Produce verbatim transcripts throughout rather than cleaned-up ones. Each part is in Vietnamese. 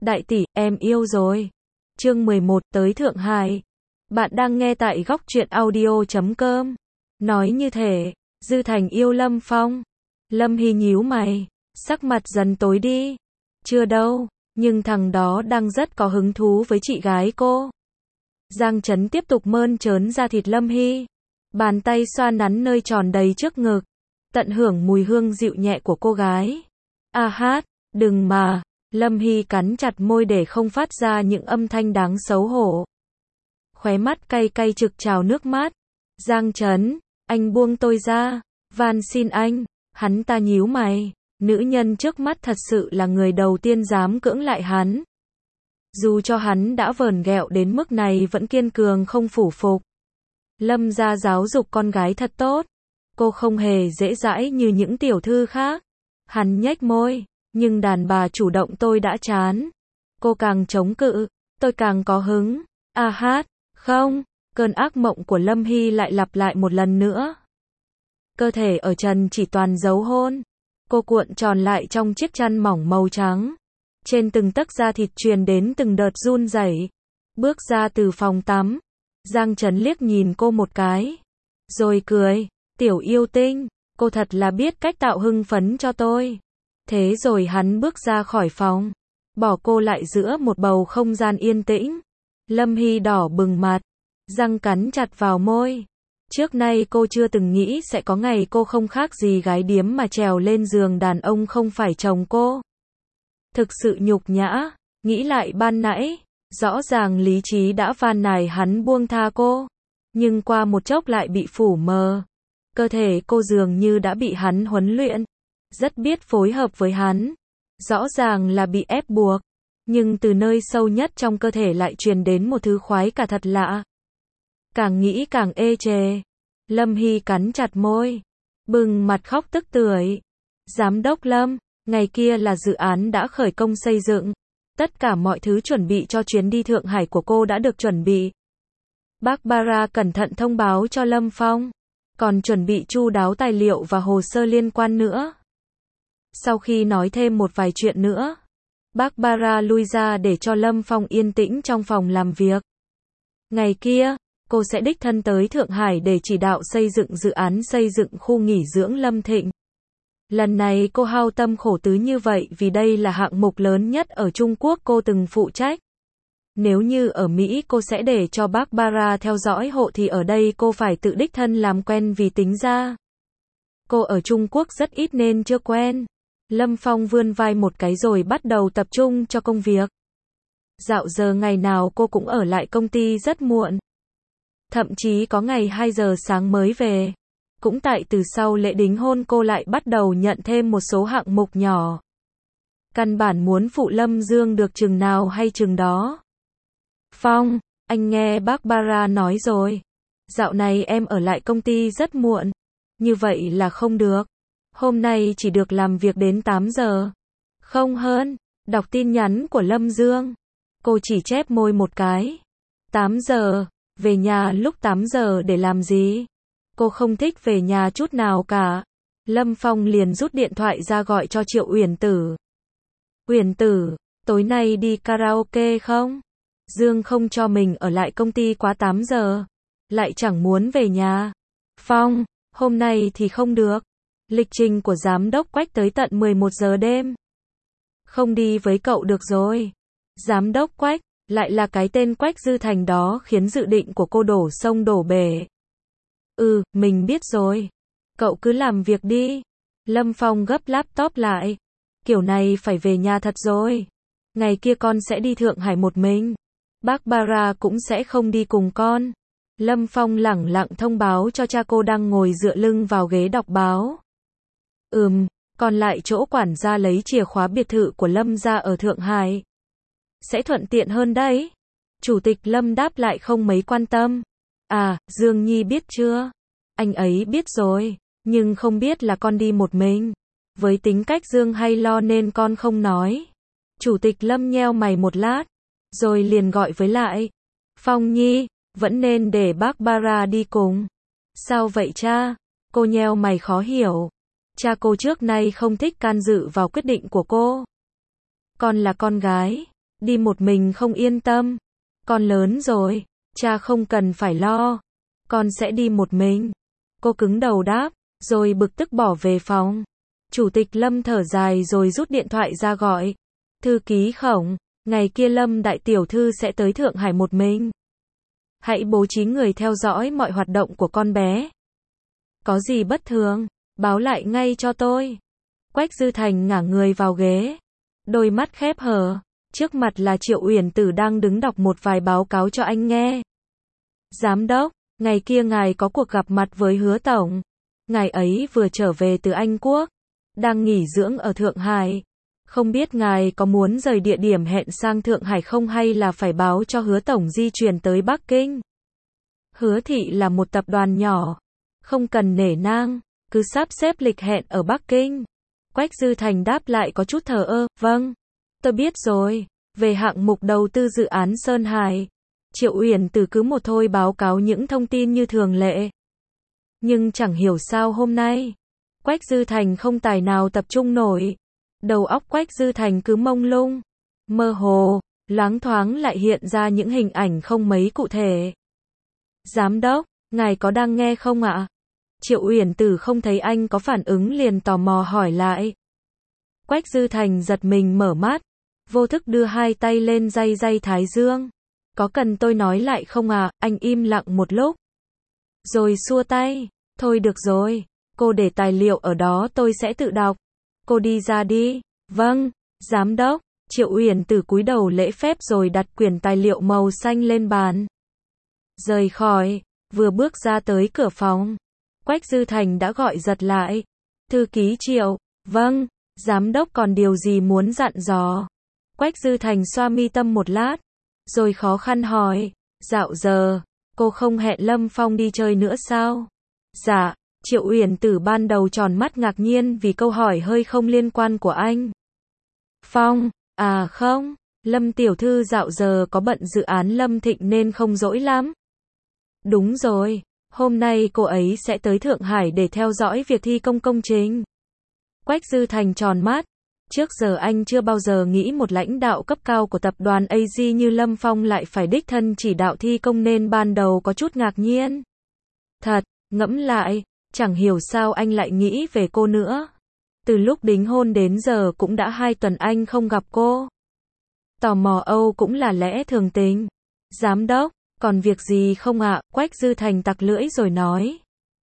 Đại tỷ, em yêu rồi. Chương mười một, tới Thượng Hải. Bạn đang nghe tại góc truyện audio chấm com. Nói như thể, Dư Thành yêu Lâm Phong. Lâm Hy nhíu mày, sắc mặt dần tối đi. Chưa đâu, nhưng thằng đó đang rất có hứng thú với chị gái cô. Giang Trấn tiếp tục mơn trớn da thịt Lâm Hy. Bàn tay xoa nắn nơi tròn đầy trước ngực. Tận hưởng mùi hương dịu nhẹ của cô gái. A hát, đừng mà. Lâm Hy cắn chặt môi để không phát ra những âm thanh đáng xấu hổ. Khóe mắt cay cay trực trào nước mắt. Giang Trấn, anh buông tôi ra. Van xin anh. Hắn ta nhíu mày. Nữ nhân trước mắt thật sự là người đầu tiên dám cưỡng lại hắn. Dù cho hắn đã vờn ghẹo đến mức này vẫn kiên cường không phủ phục. Lâm gia giáo dục con gái thật tốt. Cô không hề dễ dãi như những tiểu thư khác. Hắn nhếch môi. Nhưng đàn bà chủ động tôi đã chán. Cô càng chống cự, tôi càng có hứng. A hát, không, cơn ác mộng của Lâm Hy lại lặp lại một lần nữa. Cơ thể ở trần chỉ toàn dấu hôn. Cô cuộn tròn lại trong chiếc chăn mỏng màu trắng. Trên từng tấc da thịt truyền đến từng đợt run rẩy. Bước ra từ phòng tắm. Giang Trấn liếc nhìn cô một cái. Rồi cười, tiểu yêu tinh, cô thật là biết cách tạo hưng phấn cho tôi. Thế rồi hắn bước ra khỏi phòng, bỏ cô lại giữa một bầu không gian yên tĩnh. Lâm Hy đỏ bừng mặt, răng cắn chặt vào môi. Trước nay cô chưa từng nghĩ sẽ có ngày cô không khác gì gái điếm mà trèo lên giường đàn ông không phải chồng cô. Thực sự nhục nhã, nghĩ lại ban nãy, rõ ràng lý trí đã van nài hắn buông tha cô. Nhưng qua một chốc lại bị phủ mờ. Cơ thể cô dường như đã bị hắn huấn luyện. Rất biết phối hợp với hắn. Rõ ràng là bị ép buộc. Nhưng từ nơi sâu nhất trong cơ thể lại truyền đến một thứ khoái cả thật lạ. Càng nghĩ càng ê chề. Lâm Hy cắn chặt môi. Bừng mặt khóc tức tưởi. Giám đốc Lâm, ngày kia là dự án đã khởi công xây dựng. Tất cả mọi thứ chuẩn bị cho chuyến đi Thượng Hải của cô đã được chuẩn bị. Barbara cẩn thận thông báo cho Lâm Phong. Còn chuẩn bị chu đáo tài liệu và hồ sơ liên quan nữa. Sau khi nói thêm một vài chuyện nữa, Barbara lui ra để cho Lâm Phong yên tĩnh trong phòng làm việc. Ngày kia, cô sẽ đích thân tới Thượng Hải để chỉ đạo xây dựng dự án xây dựng khu nghỉ dưỡng Lâm Thịnh. Lần này cô hao tâm khổ tứ như vậy vì đây là hạng mục lớn nhất ở Trung Quốc cô từng phụ trách. Nếu như ở Mỹ cô sẽ để cho Barbara theo dõi hộ thì ở đây cô phải tự đích thân làm quen vì tính ra. Cô ở Trung Quốc rất ít nên chưa quen. Lâm Phong vươn vai một cái rồi bắt đầu tập trung cho công việc. Dạo giờ ngày nào cô cũng ở lại công ty rất muộn. Thậm chí có ngày hai giờ sáng mới về. Cũng tại từ sau lễ đính hôn cô lại bắt đầu nhận thêm một số hạng mục nhỏ. Căn bản muốn phụ Lâm Dương được chừng nào hay chừng đó. Phong, anh nghe Barbara nói rồi. Dạo này em ở lại công ty rất muộn. Như vậy là không được. Hôm nay chỉ được làm việc đến tám giờ. Không hơn. Đọc tin nhắn của Lâm Dương. Cô chỉ chép môi một cái. tám giờ. Về nhà lúc tám giờ để làm gì? Cô không thích về nhà chút nào cả. Lâm Phong liền rút điện thoại ra gọi cho Triệu Uyển Tử. Uyển Tử, tối nay đi karaoke không? Dương không cho mình ở lại công ty quá tám giờ. Lại chẳng muốn về nhà. Phong, hôm nay thì không được. Lịch trình của giám đốc Quách tới tận mười một giờ đêm. Không đi với cậu được rồi. Giám đốc Quách, lại là cái tên Quách Dư Thành đó khiến dự định của cô đổ sông đổ bể. Ừ, mình biết rồi. Cậu cứ làm việc đi. Lâm Phong gấp laptop lại. Kiểu này phải về nhà thật rồi. Ngày kia con sẽ đi Thượng Hải một mình. Barbara cũng sẽ không đi cùng con. Lâm Phong lẳng lặng thông báo cho cha cô đang ngồi dựa lưng vào ghế đọc báo. Ừm, còn lại chỗ quản gia lấy chìa khóa biệt thự của Lâm gia ở Thượng Hải. Sẽ thuận tiện hơn đấy. Chủ tịch Lâm đáp lại không mấy quan tâm. À, Dương Nhi biết chưa? Anh ấy biết rồi, nhưng không biết là con đi một mình. Với tính cách Dương hay lo nên con không nói. Chủ tịch Lâm nheo mày một lát, rồi liền gọi với lại. Phong Nhi, vẫn nên để Barbara đi cùng. Sao vậy cha? Cô nheo mày khó hiểu. Cha cô trước nay không thích can dự vào quyết định của cô. Con là con gái, Đi một mình không yên tâm. Con lớn rồi, cha không cần phải lo. Con sẽ đi một mình. Cô cứng đầu đáp, rồi bực tức bỏ về phòng. Chủ tịch Lâm thở dài rồi rút điện thoại ra gọi. Thư ký Khổng, ngày kia Lâm đại tiểu thư sẽ tới Thượng Hải một mình. Hãy bố trí người theo dõi mọi hoạt động của con bé. Có gì bất thường, báo lại ngay cho tôi. Quách Dư Thành ngả người vào ghế. Đôi mắt khép hờ. Trước mặt là Triệu Uyển Tử đang đứng đọc một vài báo cáo cho anh nghe. Giám đốc, ngày kia ngài có cuộc gặp mặt với Hứa Tổng. Ngài ấy vừa trở về từ Anh Quốc. Đang nghỉ dưỡng ở Thượng Hải. Không biết ngài có muốn rời địa điểm hẹn sang Thượng Hải không hay là phải báo cho Hứa Tổng di chuyển tới Bắc Kinh. Hứa thị là một tập đoàn nhỏ. Không cần nể nang, cứ sắp xếp lịch hẹn ở Bắc Kinh. Quách Dư Thành đáp lại có chút thờ ơ, vâng, tôi biết rồi. Về hạng mục đầu tư dự án Sơn Hải, Triệu Uyển Tử cứ một thôi báo cáo những thông tin như thường lệ. Nhưng chẳng hiểu sao hôm nay, Quách Dư Thành không tài nào tập trung nổi. Đầu óc Quách Dư Thành cứ mông lung, mơ hồ, loáng thoáng lại hiện ra những hình ảnh không mấy cụ thể. Giám đốc, ngài có đang nghe không ạ? Triệu Uyển Tử không thấy anh có phản ứng liền tò mò hỏi lại. Quách Dư Thành giật mình mở mắt, vô thức đưa hai tay lên day day thái dương. Có cần tôi nói lại không à? Anh im lặng một lúc. Rồi xua tay. Thôi được rồi, cô để tài liệu ở đó tôi sẽ tự đọc. Cô đi ra đi. Vâng, giám đốc. Triệu Uyển Tử cúi đầu lễ phép rồi đặt quyển tài liệu màu xanh lên bàn. Rời khỏi, vừa bước ra tới cửa phòng. Quách Dư Thành đã gọi giật lại. Thư ký Triệu, vâng, giám đốc còn điều gì muốn dặn dò? Quách Dư Thành xoa mi tâm một lát, rồi khó khăn hỏi, dạo giờ, cô không hẹn Lâm Phong đi chơi nữa sao? Dạ, Triệu Uyển Tử ban đầu tròn mắt ngạc nhiên vì câu hỏi hơi không liên quan của anh. Phong, à không, Lâm tiểu thư dạo giờ có bận dự án Lâm Thịnh nên không rỗi lắm. Đúng rồi. Hôm nay cô ấy sẽ tới Thượng Hải để theo dõi việc thi công công trình. Quách Dư Thành tròn mắt. Trước giờ anh chưa bao giờ nghĩ một lãnh đạo cấp cao của tập đoàn a giê như Lâm Phong lại phải đích thân chỉ đạo thi công nên ban đầu có chút ngạc nhiên. Thật, ngẫm lại, chẳng hiểu sao anh lại nghĩ về cô nữa. Từ lúc đính hôn đến giờ cũng đã hai tuần anh không gặp cô. Tò mò Âu cũng là lẽ thường tình. Giám đốc, còn việc gì không ạ? Quách Dư Thành tặc lưỡi rồi nói.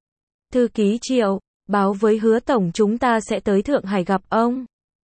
Thư ký Triệu, báo với Hứa Tổng chúng ta sẽ tới Thượng Hải gặp ông.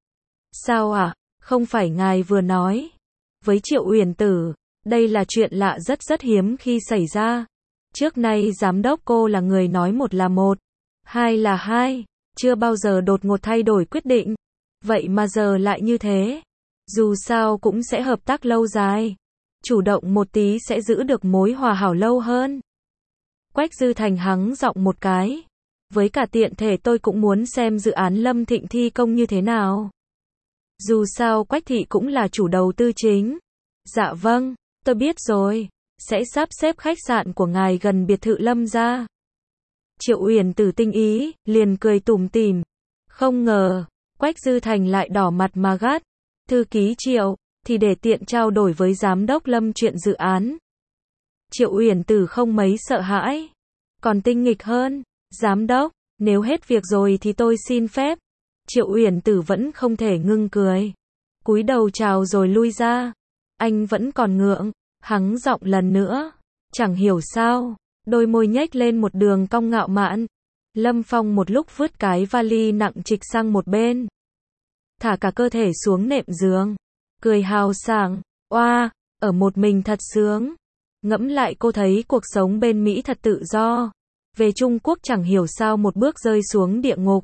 Sao ạ? À? Không phải ngài vừa nói. Với Triệu Uyển Tử, đây là chuyện lạ rất rất hiếm khi xảy ra. Trước nay giám đốc cô là người nói một là một, hai là hai, chưa bao giờ đột ngột thay đổi quyết định. Vậy mà giờ lại như thế. Dù sao cũng sẽ hợp tác lâu dài. Chủ động một tí sẽ giữ được mối hòa hảo lâu hơn. Quách Dư Thành hắng giọng một cái. Với cả tiện thể tôi cũng muốn xem dự án Lâm Thịnh thi công như thế nào. Dù sao Quách thị cũng là chủ đầu tư chính. Dạ vâng, tôi biết rồi. Sẽ sắp xếp khách sạn của ngài gần biệt thự Lâm gia. Triệu Uyển Tử tinh ý, liền cười tủm tỉm. Không ngờ, Quách Dư Thành lại đỏ mặt mà gắt. Thư ký Triệu, thì để tiện trao đổi với giám đốc Lâm chuyện dự án. Triệu Uyển Tử không mấy sợ hãi. Còn tinh nghịch hơn. Giám đốc, nếu hết việc rồi thì tôi xin phép. Triệu Uyển Tử vẫn không thể ngưng cười. Cúi đầu chào rồi lui ra. Anh vẫn còn ngượng. Hắng giọng lần nữa. Chẳng hiểu sao. Đôi môi nhếch lên một đường cong ngạo mạn. Lâm Phong một lúc vứt cái vali nặng trịch sang một bên. Thả cả cơ thể xuống nệm giường. Cười hào sảng. Oa, ở một mình thật sướng. Ngẫm lại cô thấy cuộc sống bên Mỹ thật tự do. Về Trung Quốc chẳng hiểu sao một bước rơi xuống địa ngục.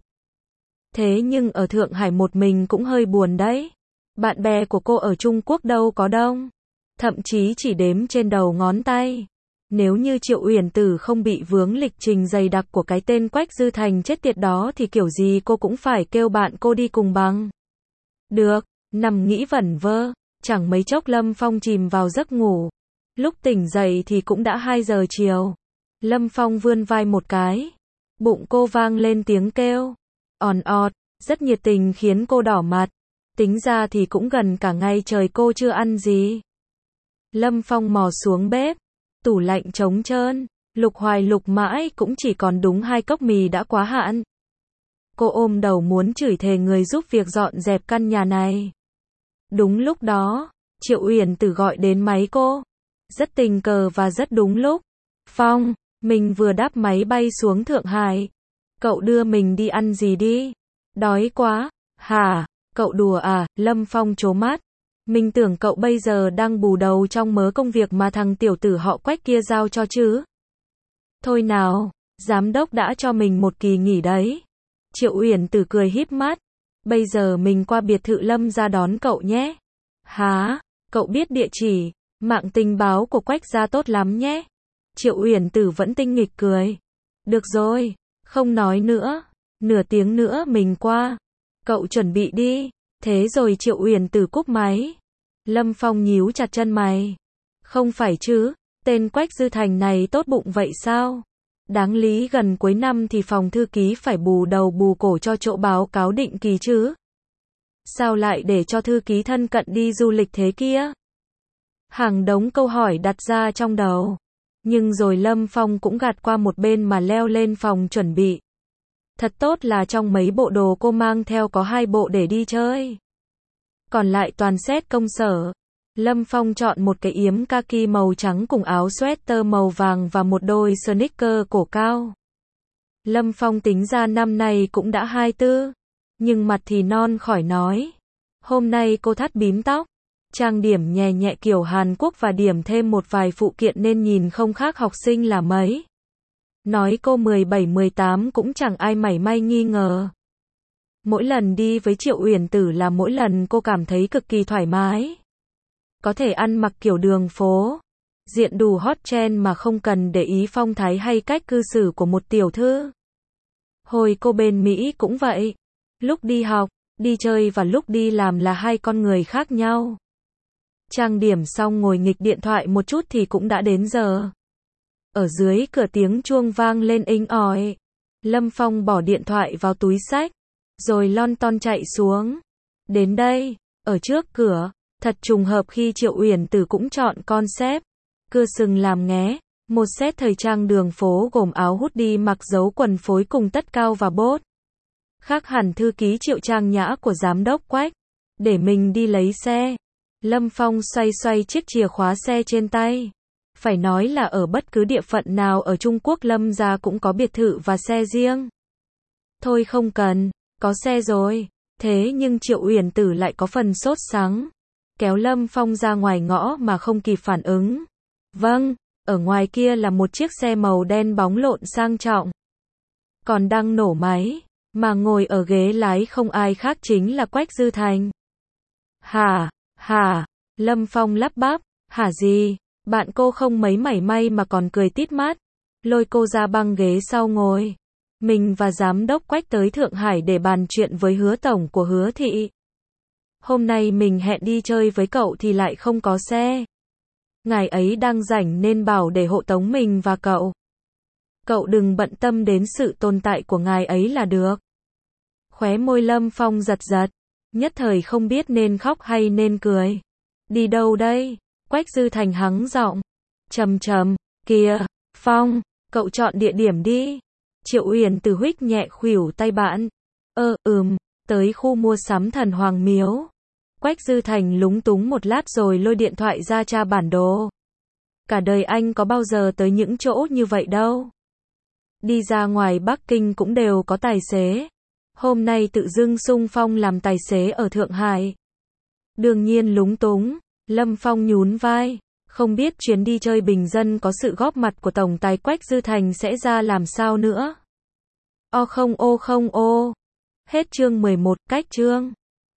Thế nhưng ở Thượng Hải một mình cũng hơi buồn đấy. Bạn bè của cô ở Trung Quốc đâu có đông. Thậm chí chỉ đếm trên đầu ngón tay. Nếu như Triệu Uyển Tử không bị vướng lịch trình dày đặc của cái tên Quách Dư Thành chết tiệt đó thì kiểu gì cô cũng phải kêu bạn cô đi cùng bằng. Được, nằm nghĩ vẩn vơ, chẳng mấy chốc Lâm Phong chìm vào giấc ngủ. Lúc tỉnh dậy thì cũng đã hai giờ chiều. Lâm Phong vươn vai một cái. Bụng cô vang lên tiếng kêu. On ọt, rất nhiệt tình khiến cô đỏ mặt. Tính ra thì cũng gần cả ngày trời cô chưa ăn gì. Lâm Phong mò xuống bếp, tủ lạnh trống trơn, lục hoài lục mãi cũng chỉ còn đúng hai cốc mì đã quá hạn. Cô ôm đầu muốn chửi thề người giúp việc dọn dẹp căn nhà này. Đúng lúc đó, Triệu Uyển Tử gọi đến máy cô. Rất tình cờ và rất đúng lúc. Phong, mình vừa đáp máy bay xuống Thượng Hải. Cậu đưa mình đi ăn gì đi? Đói quá. Hả? Cậu đùa à? Lâm Phong trố mắt. Mình tưởng cậu bây giờ đang bù đầu trong mớ công việc mà thằng tiểu tử họ Quách kia giao cho chứ. Thôi nào, giám đốc đã cho mình một kỳ nghỉ đấy. Triệu Uyển Tử cười híp mắt. Bây giờ mình qua biệt thự Lâm ra đón cậu nhé. Hả? Cậu biết địa chỉ, mạng tình báo của Quách gia tốt lắm nhé. Triệu Uyển Tử vẫn tinh nghịch cười. Được rồi, không nói nữa. Nửa tiếng nữa mình qua. Cậu chuẩn bị đi. Thế rồi Triệu Uyển Tử cúp máy. Lâm Phong nhíu chặt chân mày. Không phải chứ, tên Quách Dư Thành này tốt bụng vậy sao? Đáng lý gần cuối năm thì phòng thư ký phải bù đầu bù cổ cho chỗ báo cáo định kỳ chứ. Sao lại để cho thư ký thân cận đi du lịch thế kia? Hàng đống câu hỏi đặt ra trong đầu. Nhưng rồi Lâm Phong cũng gạt qua một bên mà leo lên phòng chuẩn bị. Thật tốt là trong mấy bộ đồ cô mang theo có hai bộ để đi chơi. Còn lại toàn set công sở. Lâm Phong chọn một cái yếm kaki màu trắng cùng áo sweater màu vàng và một đôi sneaker cổ cao. Lâm Phong tính ra năm nay cũng đã hai mươi tư. Nhưng mặt thì non khỏi nói. Hôm nay cô thắt bím tóc. Trang điểm nhẹ nhẹ kiểu Hàn Quốc và điểm thêm một vài phụ kiện nên nhìn không khác học sinh là mấy. Nói cô mười bảy mười tám cũng chẳng ai mảy may nghi ngờ. Mỗi lần đi với Triệu Uyển Tử là mỗi lần cô cảm thấy cực kỳ thoải mái. Có thể ăn mặc kiểu đường phố, diện đủ hot trend mà không cần để ý phong thái hay cách cư xử của một tiểu thư. Hồi cô bên Mỹ cũng vậy. Lúc đi học, đi chơi và lúc đi làm là hai con người khác nhau. Trang điểm xong ngồi nghịch điện thoại một chút thì cũng đã đến giờ. Ở dưới cửa tiếng chuông vang lên inh ỏi. Lâm Phong bỏ điện thoại vào túi xách, rồi lon ton chạy xuống. Đến đây, ở trước cửa, thật trùng hợp khi Triệu Uyển Tử cũng chọn concept. Cưa sừng làm nghé, một set thời trang đường phố gồm áo hoodie mặc dấu quần phối cùng tất cao và bốt. Khác hẳn thư ký Triệu trang nhã của giám đốc Quách. Để mình đi lấy xe. Lâm Phong xoay xoay chiếc chìa khóa xe trên tay. Phải nói là ở bất cứ địa phận nào ở Trung Quốc Lâm gia cũng có biệt thự và xe riêng. Thôi không cần, có xe rồi. Thế nhưng Triệu Uyển Tử lại có phần sốt sắng. Kéo Lâm Phong ra ngoài ngõ mà không kịp phản ứng. Vâng, ở ngoài kia là một chiếc xe màu đen bóng lộn sang trọng. Còn đang nổ máy, mà ngồi ở ghế lái không ai khác chính là Quách Dư Thành. Hả, hả, Lâm Phong lắp bắp, hả gì? Bạn cô không mấy mảy may mà còn cười tít mắt. Lôi cô ra băng ghế sau ngồi. Mình và giám đốc Quách tới Thượng Hải để bàn chuyện với Hứa tổng của Hứa thị. Hôm nay mình hẹn đi chơi với cậu thì lại không có xe. Ngài ấy đang rảnh nên bảo để hộ tống mình và cậu. Cậu đừng bận tâm đến sự tồn tại của ngài ấy là được. Khóe môi Lâm Phong giật giật. Nhất thời không biết nên khóc hay nên cười. Đi đâu đây? Quách Dư Thành hắng giọng. Trầm trầm, kìa, Phong, cậu chọn địa điểm đi. Triệu Uyển Tử huých nhẹ khuỷu tay bạn. Ơ, ừm, tới khu mua sắm Thần Hoàng Miếu. Quách Dư Thành lúng túng một lát rồi lôi điện thoại ra tra bản đồ. Cả đời anh có bao giờ tới những chỗ như vậy đâu. Đi ra ngoài Bắc Kinh cũng đều có tài xế. Hôm nay tự dưng xung phong làm tài xế ở Thượng Hải. Đương nhiên lúng túng. Lâm Phong nhún vai. Không biết chuyến đi chơi bình dân có sự góp mặt của tổng tài Quách Dư Thành sẽ ra làm sao nữa. O không ô không ô. Hết chương mười một, cách chương.